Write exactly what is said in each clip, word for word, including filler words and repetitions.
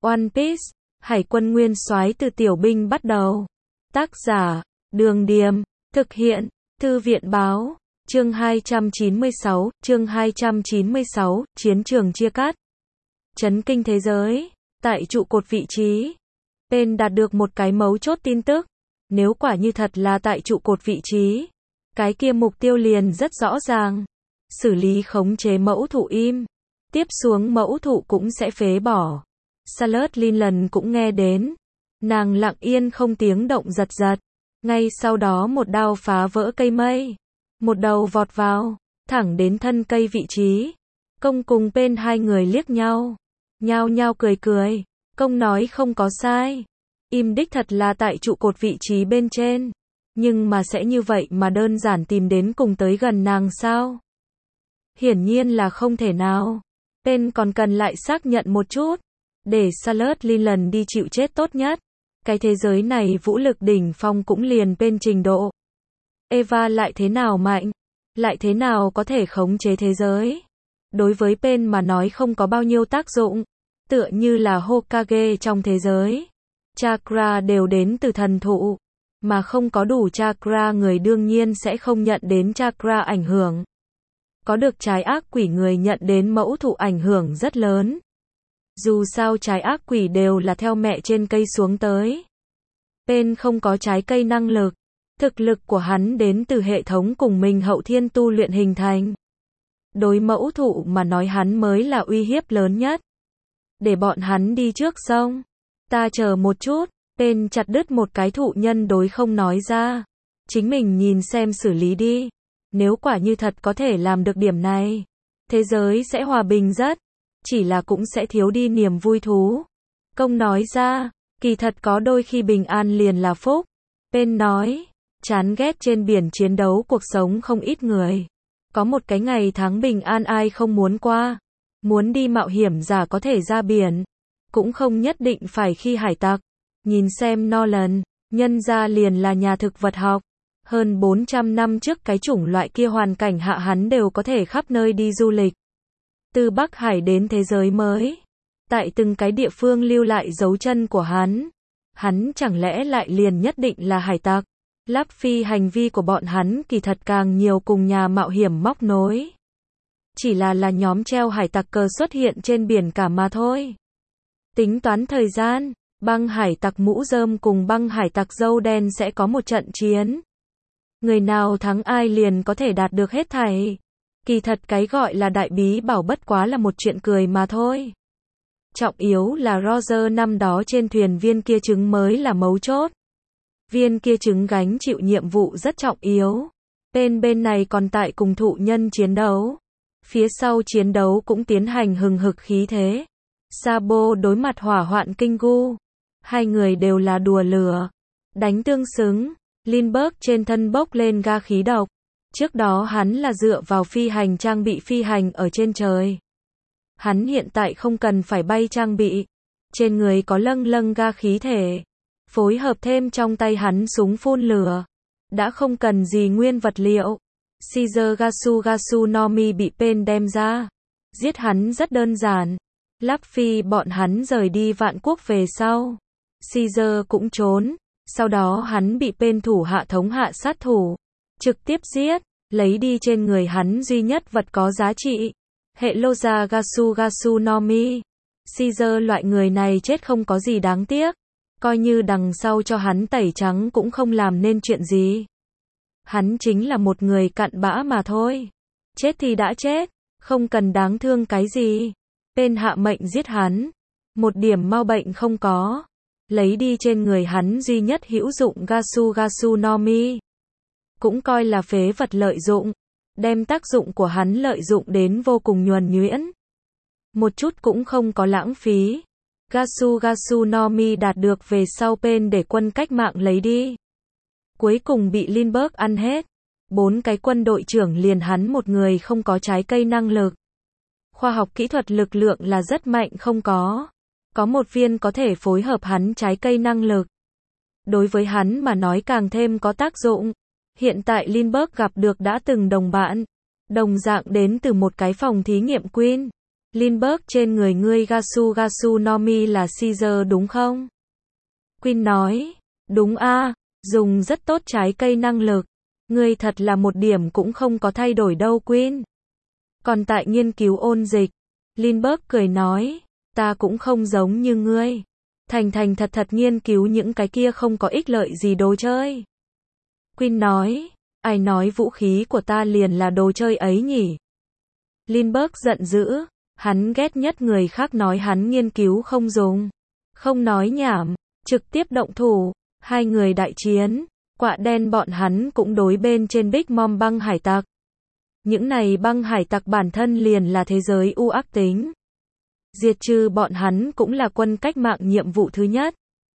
One Piece, Hải quân nguyên soái từ tiểu binh bắt đầu. Tác giả, Đường Điềm, thực hiện, Thư viện Báo, chương hai trăm chín mươi sáu, chương hai trăm chín mươi sáu, chiến trường chia cắt. Chấn kinh thế giới, tại trụ cột vị trí. Pain đạt được một cái mấu chốt tin tức. Nếu quả như thật là tại trụ cột vị trí, cái kia mục tiêu liền rất rõ ràng. Xử lý khống chế mẫu thụ im. Tiếp xuống mẫu thụ cũng sẽ phế bỏ. Charlotte Linland cũng nghe đến. Nàng lặng yên không tiếng động giật giật. Ngay sau đó một đao phá vỡ cây mây. Một đầu vọt vào, thẳng đến thân cây vị trí. Công cùng Pain hai người liếc nhau. Nhao nhao cười cười. Công nói không có sai. Im đích thật là tại trụ cột vị trí bên trên. Nhưng mà sẽ như vậy mà đơn giản tìm đến cùng tới gần nàng sao? Hiển nhiên là không thể nào. Pain còn cần lại xác nhận một chút. Để Charlotte Linland đi chịu chết tốt nhất. Cái thế giới này vũ lực đỉnh phong cũng liền Pain trình độ. Eva lại thế nào mạnh? Lại thế nào có thể khống chế thế giới? Đối với Pain mà nói không có bao nhiêu tác dụng. Tựa như là Hokage trong thế giới. Chakra đều đến từ thần thụ. Mà không có đủ chakra người đương nhiên sẽ không nhận đến chakra ảnh hưởng. Có được trái ác quỷ người nhận đến mẫu thụ ảnh hưởng rất lớn. Dù sao trái ác quỷ đều là theo mẹ trên cây xuống tới. Pain không có trái cây năng lực. Thực lực của hắn đến từ hệ thống cùng mình hậu thiên tu luyện hình thành. Đối mẫu thụ mà nói hắn mới là uy hiếp lớn nhất. Để bọn hắn đi trước xong. Ta chờ một chút. Pain chặt đứt một cái thụ nhân đối không nói ra. Chính mình nhìn xem xử lý đi. Nếu quả như thật có thể làm được điểm này, thế giới sẽ hòa bình rất. Chỉ là cũng sẽ thiếu đi niềm vui thú. Công nói ra, kỳ thật có đôi khi bình an liền là phúc. Pain nói, chán ghét trên biển chiến đấu cuộc sống không ít người. Có một cái ngày tháng bình an ai không muốn qua. Muốn đi mạo hiểm giả có thể ra biển. Cũng không nhất định phải khi hải tặc. Nhìn xem Nolan, nhân ra liền là nhà thực vật học. Hơn bốn trăm năm trước cái chủng loại kia hoàn cảnh hạ hắn đều có thể khắp nơi đi du lịch. Từ Bắc Hải đến thế giới mới. Tại từng cái địa phương lưu lại dấu chân của hắn. Hắn chẳng lẽ lại liền nhất định là hải tặc? Lắp phi hành vi của bọn hắn kỳ thật càng nhiều cùng nhà mạo hiểm móc nối. Chỉ là là nhóm treo hải tặc cờ xuất hiện trên biển cả mà thôi. Tính toán thời gian, băng hải tặc mũ rơm cùng băng hải tặc dâu đen sẽ có một trận chiến. Người nào thắng ai liền có thể đạt được hết thảy. Kỳ thật cái gọi là đại bí bảo bất quá là một chuyện cười mà thôi. Trọng yếu là Roger năm đó trên thuyền viên kia trứng mới là mấu chốt. Viên kia trứng gánh chịu nhiệm vụ rất trọng yếu. Bên bên này còn tại cùng thụ nhân chiến đấu. Phía sau chiến đấu cũng tiến hành hừng hực khí thế. Sabo đối mặt hỏa hoạn kinh gu. Hai người đều là đùa lửa. Đánh tương xứng. Lindbergh trên thân bốc lên ga khí độc. Trước đó hắn là dựa vào phi hành trang bị phi hành ở trên trời. Hắn hiện tại không cần phải bay trang bị. Trên người có lâng lâng ga khí thể. Phối hợp thêm trong tay hắn súng phun lửa. Đã không cần gì nguyên vật liệu. Caesar Gasu Gasu Nomi bị Pain đem ra. Giết hắn rất đơn giản. Lắp phi bọn hắn rời đi vạn quốc về sau. Caesar cũng trốn. Sau đó hắn bị Pain thủ hạ thống hạ sát thủ. Trực tiếp giết. Lấy đi trên người hắn duy nhất vật có giá trị. Hệ Loza Gasu Gasu Nomi. Caesar loại người này chết không có gì đáng tiếc. Coi như đằng sau cho hắn tẩy trắng cũng không làm nên chuyện gì. Hắn chính là một người cặn bã mà thôi. Chết thì đã chết. Không cần đáng thương cái gì. Pain hạ mệnh giết hắn. Một điểm mau bệnh không có. Lấy đi trên người hắn duy nhất hữu dụng Gasu Gasu Nomi. Cũng coi là phế vật lợi dụng. Đem tác dụng của hắn lợi dụng đến vô cùng nhuần nhuyễn. Một chút cũng không có lãng phí. Gasu Gasu Nomi đạt được về sau Pain để quân cách mạng lấy đi. Cuối cùng bị Lindbergh ăn hết. Bốn cái quân đội trưởng liền hắn một người không có trái cây năng lực. Khoa học kỹ thuật lực lượng là rất mạnh không có. Có một viên có thể phối hợp hắn trái cây năng lực. Đối với hắn mà nói càng thêm có tác dụng. Hiện tại Lindbergh gặp được đã từng đồng bạn. Đồng dạng đến từ một cái phòng thí nghiệm Queen. Lindbergh, trên người ngươi Gasu Gasu no Mi là Caesar đúng không? Quinn nói, đúng a, dùng rất tốt trái cây năng lực. Ngươi thật là một điểm cũng không có thay đổi đâu Quinn. Còn tại nghiên cứu ôn dịch, Lindbergh cười nói, ta cũng không giống như ngươi. Thành thành thật thật nghiên cứu những cái kia không có ích lợi gì đồ chơi. Quinn nói, ai nói vũ khí của ta liền là đồ chơi ấy nhỉ? Lindbergh giận dữ, hắn ghét nhất người khác nói hắn nghiên cứu không dùng. Không nói nhảm, trực tiếp động thủ, hai người đại chiến, quạ đen bọn hắn cũng đối bên trên Big Mom băng hải tặc. Những này băng hải tặc bản thân liền là thế giới u ác tính. Diệt trừ bọn hắn cũng là quân cách mạng nhiệm vụ thứ nhất.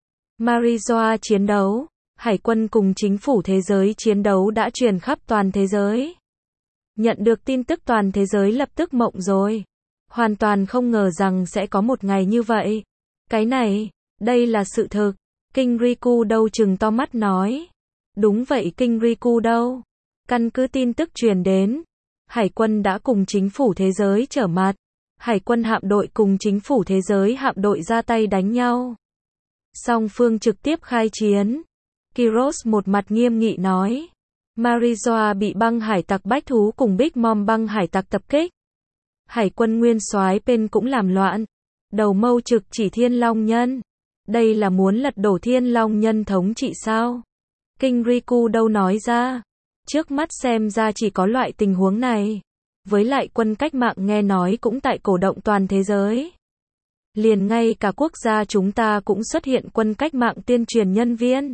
Marijoa chiến đấu, hải quân cùng chính phủ thế giới chiến đấu đã truyền khắp toàn thế giới. Nhận được tin tức toàn thế giới lập tức mộng rồi. Hoàn toàn không ngờ rằng sẽ có một ngày như vậy. Cái này, đây là sự thực. King Riku đâu chừng to mắt nói. Đúng vậy King Riku đâu. Căn cứ tin tức truyền đến, hải quân đã cùng chính phủ thế giới trở mặt. Hải quân hạm đội cùng chính phủ thế giới hạm đội ra tay đánh nhau. Song phương trực tiếp khai chiến. Kiros một mặt nghiêm nghị nói. Marijoa bị băng hải tặc bách thú cùng Big Mom băng hải tặc tập kích. Hải quân nguyên soái Pen cũng làm loạn. Đầu mâu trực chỉ Thiên Long Nhân. Đây là muốn lật đổ Thiên Long Nhân thống trị sao? King Riku đâu nói ra. Trước mắt xem ra chỉ có loại tình huống này. Với lại quân cách mạng nghe nói cũng tại cổ động toàn thế giới. Liền ngay cả quốc gia chúng ta cũng xuất hiện quân cách mạng tuyên truyền nhân viên.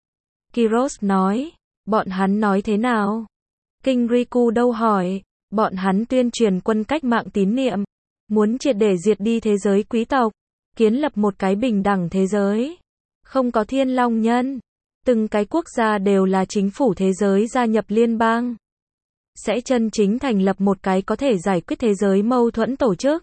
Kiros nói, bọn hắn nói thế nào? King Riku đâu hỏi, bọn hắn tuyên truyền quân cách mạng tín niệm, muốn triệt để diệt đi thế giới quý tộc, kiến lập một cái bình đẳng thế giới. Không có Thiên Long Nhân, từng cái quốc gia đều là chính phủ thế giới gia nhập liên bang. Sẽ chân chính thành lập một cái có thể giải quyết thế giới mâu thuẫn tổ chức.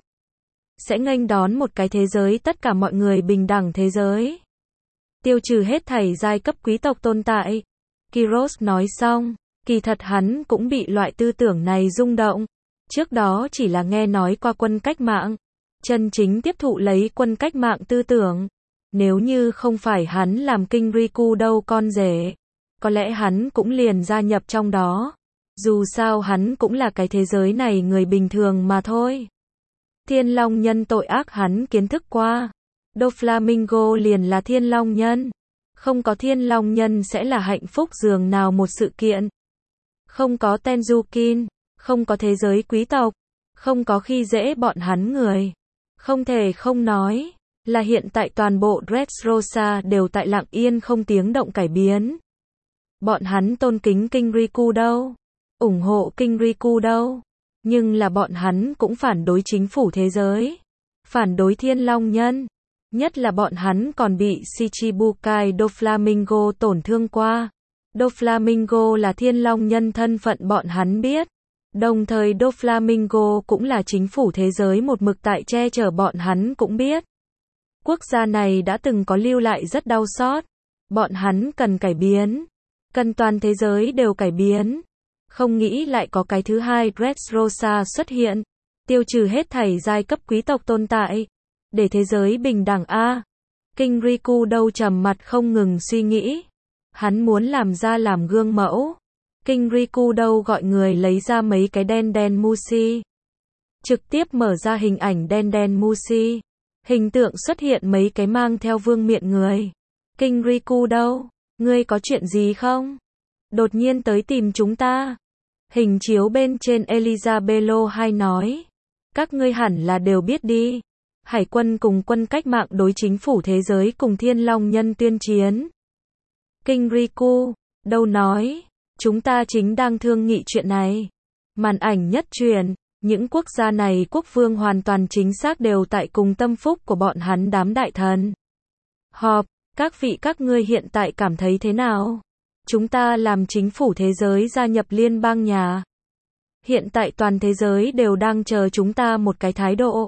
Sẽ nghênh đón một cái thế giới tất cả mọi người bình đẳng thế giới. Tiêu trừ hết thảy giai cấp quý tộc tồn tại. Kiros nói xong, kỳ thật hắn cũng bị loại tư tưởng này rung động. Trước đó chỉ là nghe nói qua quân cách mạng. Chân chính tiếp thụ lấy quân cách mạng tư tưởng. Nếu như không phải hắn làm King Riku đâu con rể. Có lẽ hắn cũng liền gia nhập trong đó. Dù sao hắn cũng là cái thế giới này người bình thường mà thôi. Thiên Long Nhân tội ác hắn kiến thức qua. Doflamingo liền là Thiên Long Nhân. Không có Thiên Long Nhân sẽ là hạnh phúc dường nào một sự kiện. Không có Tenzukin, không có thế giới quý tộc, không có khi dễ bọn hắn người. Không thể không nói, là hiện tại toàn bộ Dressrosa đều tại lặng yên không tiếng động cải biến. Bọn hắn tôn kính King Riku đâu? Ủng hộ King Riku đâu? Nhưng là bọn hắn cũng phản đối chính phủ thế giới. Phản đối Thiên Long Nhân. Nhất là bọn hắn còn bị Shichibukai Doflamingo tổn thương qua. Doflamingo là Thiên Long Nhân thân phận bọn hắn biết. Đồng thời Doflamingo cũng là chính phủ thế giới một mực tại che chở bọn hắn cũng biết. Quốc gia này đã từng có lưu lại rất đau xót. Bọn hắn cần cải biến. Cần toàn thế giới đều cải biến. Không nghĩ lại có cái thứ hai Dressrosa xuất hiện. Tiêu trừ hết thảy giai cấp quý tộc tồn tại. Để thế giới bình đẳng a. King Riku đâu trầm mặt không ngừng suy nghĩ. Hắn muốn làm ra làm gương mẫu. King Riku đâu gọi người lấy ra mấy cái đen đen Mushi. Trực tiếp mở ra hình ảnh đen đen Mushi. Hình tượng xuất hiện mấy cái mang theo vương miện người. King Riku đâu? Ngươi có chuyện gì không? Đột nhiên tới tìm chúng ta. Hình chiếu bên trên Elizabeth hai nói. Các ngươi hẳn là đều biết đi. Hải quân cùng quân cách mạng đối chính phủ thế giới cùng Thiên Long Nhân tuyên chiến. King Riku, đâu nói, chúng ta chính đang thương nghị chuyện này. Màn ảnh nhất truyền, những quốc gia này quốc vương hoàn toàn chính xác đều tại cùng tâm phúc của bọn hắn đám đại thần. Họp, các vị các ngươi hiện tại cảm thấy thế nào? Chúng ta làm chính phủ thế giới gia nhập liên bang nhà. Hiện tại toàn thế giới đều đang chờ chúng ta một cái thái độ.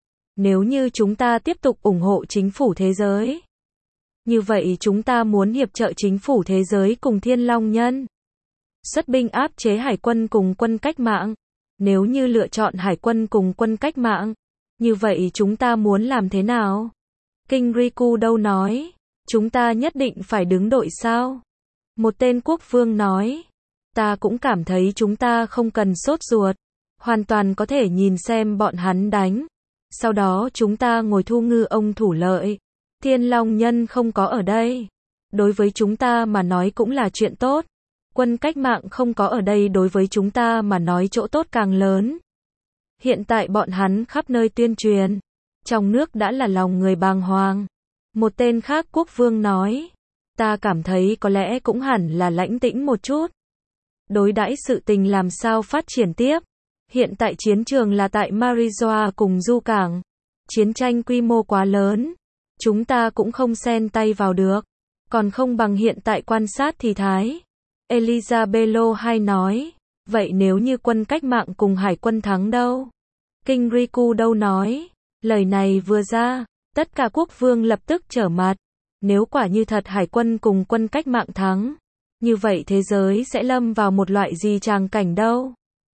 Nếu như chúng ta tiếp tục ủng hộ chính phủ thế giới, như vậy chúng ta muốn hiệp trợ chính phủ thế giới cùng Thiên Long Nhân. Xuất binh áp chế hải quân cùng quân cách mạng. Nếu như lựa chọn hải quân cùng quân cách mạng, Như vậy chúng ta muốn làm thế nào? Kinh Riku đâu nói, chúng ta nhất định phải đứng đội sao? Một tên quốc vương nói, ta cũng cảm thấy chúng ta không cần sốt ruột, hoàn toàn có thể nhìn xem bọn hắn đánh. Sau đó chúng ta ngồi thu ngư ông thủ lợi. Thiên Long Nhân không có ở đây. Đối với chúng ta mà nói cũng là chuyện tốt. Quân cách mạng không có ở đây đối với chúng ta mà nói chỗ tốt càng lớn. Hiện tại bọn hắn khắp nơi tuyên truyền. Trong nước đã là lòng người bàng hoàng. Một tên khác quốc vương nói, ta cảm thấy có lẽ cũng hẳn là lãnh tĩnh một chút. Đối đãi sự tình làm sao phát triển tiếp. Hiện tại chiến trường là tại Marijoa cùng Du Cảng. Chiến tranh quy mô quá lớn. Chúng ta cũng không xen tay vào được. Còn không bằng hiện tại quan sát thì thái. Elizabeth hay nói, vậy nếu như quân cách mạng cùng hải quân thắng đâu? Kinh Riku đâu nói, lời này vừa ra, tất cả quốc vương lập tức trở mặt. Nếu quả như thật hải quân cùng quân cách mạng thắng, như vậy thế giới sẽ lâm vào một loại gì tràng cảnh đâu?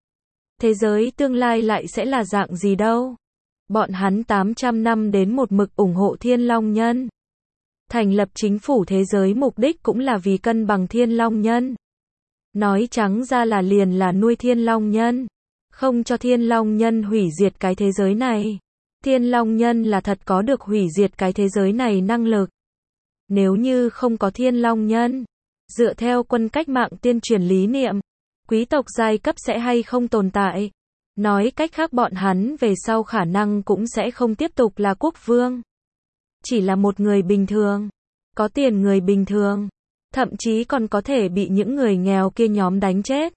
Thế giới tương lai lại sẽ là dạng gì đâu? Bọn hắn tám trăm năm đến một mực ủng hộ Thiên Long Nhân. Thành lập chính phủ thế giới mục đích cũng là vì cân bằng Thiên Long Nhân. Nói trắng ra là liền là nuôi Thiên Long Nhân. Không cho Thiên Long Nhân hủy diệt cái thế giới này. Thiên Long Nhân là thật có được hủy diệt cái thế giới này năng lực. Nếu như không có Thiên Long Nhân, dựa theo quân cách mạng tiên truyền lý niệm, quý tộc giai cấp sẽ hay không tồn tại. Nói cách khác bọn hắn về sau khả năng cũng sẽ không tiếp tục là quốc vương. Chỉ là một người bình thường, có tiền người bình thường, thậm chí còn có thể bị những người nghèo kia nhóm đánh chết.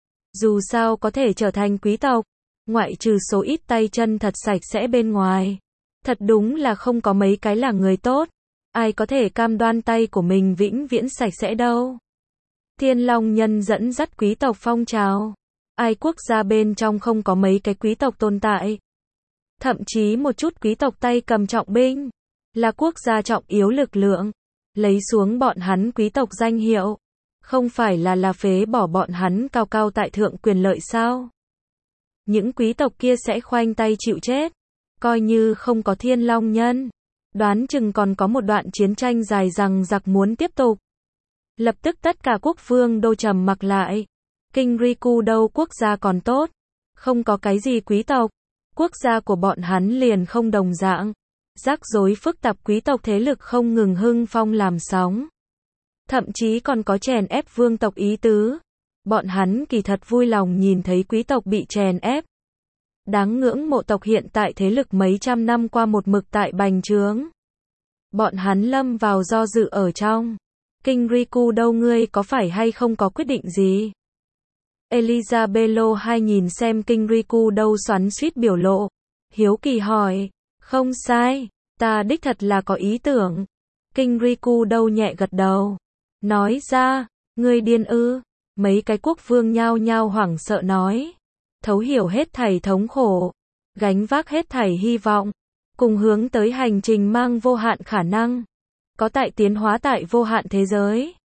Dù sao có thể trở thành quý tộc, ngoại trừ số ít tay chân thật sạch sẽ bên ngoài. Thật đúng là không có mấy cái là người tốt. Ai có thể cam đoan tay của mình vĩnh viễn sạch sẽ đâu. Thiên Long Nhân dẫn dắt quý tộc phong trào. Ai quốc gia bên trong không có mấy cái quý tộc tồn tại. Thậm chí một chút quý tộc tay cầm trọng binh. Là quốc gia trọng yếu lực lượng. Lấy xuống bọn hắn quý tộc danh hiệu. Không phải là là phế bỏ bọn hắn cao cao tại thượng quyền lợi sao? Những quý tộc kia sẽ khoanh tay chịu chết. Coi như không có Thiên Long Nhân. Đoán chừng còn có một đoạn chiến tranh dài dằng dặc muốn tiếp tục. Lập tức tất cả quốc vương đô trầm mặc lại. Kinh Riku đâu quốc gia còn tốt. Không có cái gì quý tộc. Quốc gia của bọn hắn liền không đồng dạng. Rắc rối phức tạp quý tộc thế lực không ngừng hưng phong làm sóng. Thậm chí còn có chèn ép vương tộc ý tứ. Bọn hắn kỳ thật vui lòng nhìn thấy quý tộc bị chèn ép. Đáng ngưỡng mộ tộc hiện tại thế lực mấy trăm năm qua một mực tại bành trướng. Bọn hắn lâm vào do dự ở trong. Kinh Riku đâu ngươi có phải hay không có quyết định gì? Elizabeth hay nhìn xem Kinh Riku đâu xoắn xuýt biểu lộ. Hiếu kỳ hỏi. Không sai, ta đích thật là có ý tưởng. Kinh Riku đâu nhẹ gật đầu. Nói ra, ngươi điên ư? Mấy cái quốc vương nhao nhao hoảng sợ nói. Thấu hiểu hết thảy thống khổ. Gánh vác hết thảy hy vọng. Cùng hướng tới hành trình mang vô hạn khả năng. Có tại tiến hóa tại vô hạn thế giới.